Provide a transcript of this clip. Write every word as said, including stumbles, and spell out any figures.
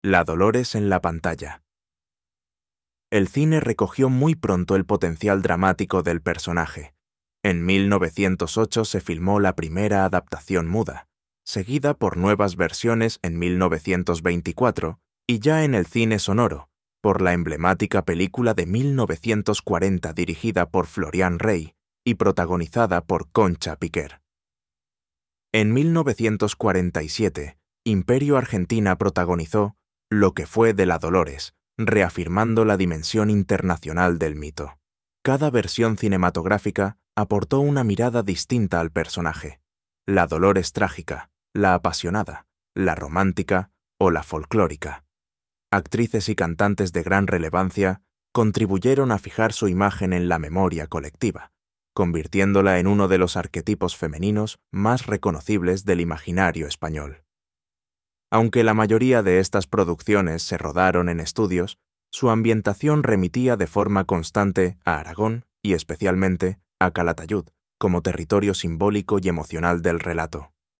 La Dolores en la pantalla. El cine recogió muy pronto el potencial dramático del personaje. En mil novecientos ocho se filmó la primera adaptación muda, seguida por nuevas versiones en mil novecientos veinticuatro y ya en el cine sonoro, por la emblemática película de mil novecientos cuarenta dirigida por Florian Rey y protagonizada por Concha Piquer. En mil novecientos cuarenta y siete, Imperio Argentina protagonizó Lo que fue de la Dolores, reafirmando la dimensión internacional del mito. Cada versión cinematográfica aportó una mirada distinta al personaje: la Dolores trágica, la apasionada, la romántica o la folclórica. Actrices y cantantes de gran relevancia contribuyeron a fijar su imagen en la memoria colectiva, convirtiéndola en uno de los arquetipos femeninos más reconocibles del imaginario español. Aunque la mayoría de estas producciones se rodaron en estudios, su ambientación remitía de forma constante a Aragón y especialmente a Calatayud, como territorio simbólico y emocional del relato.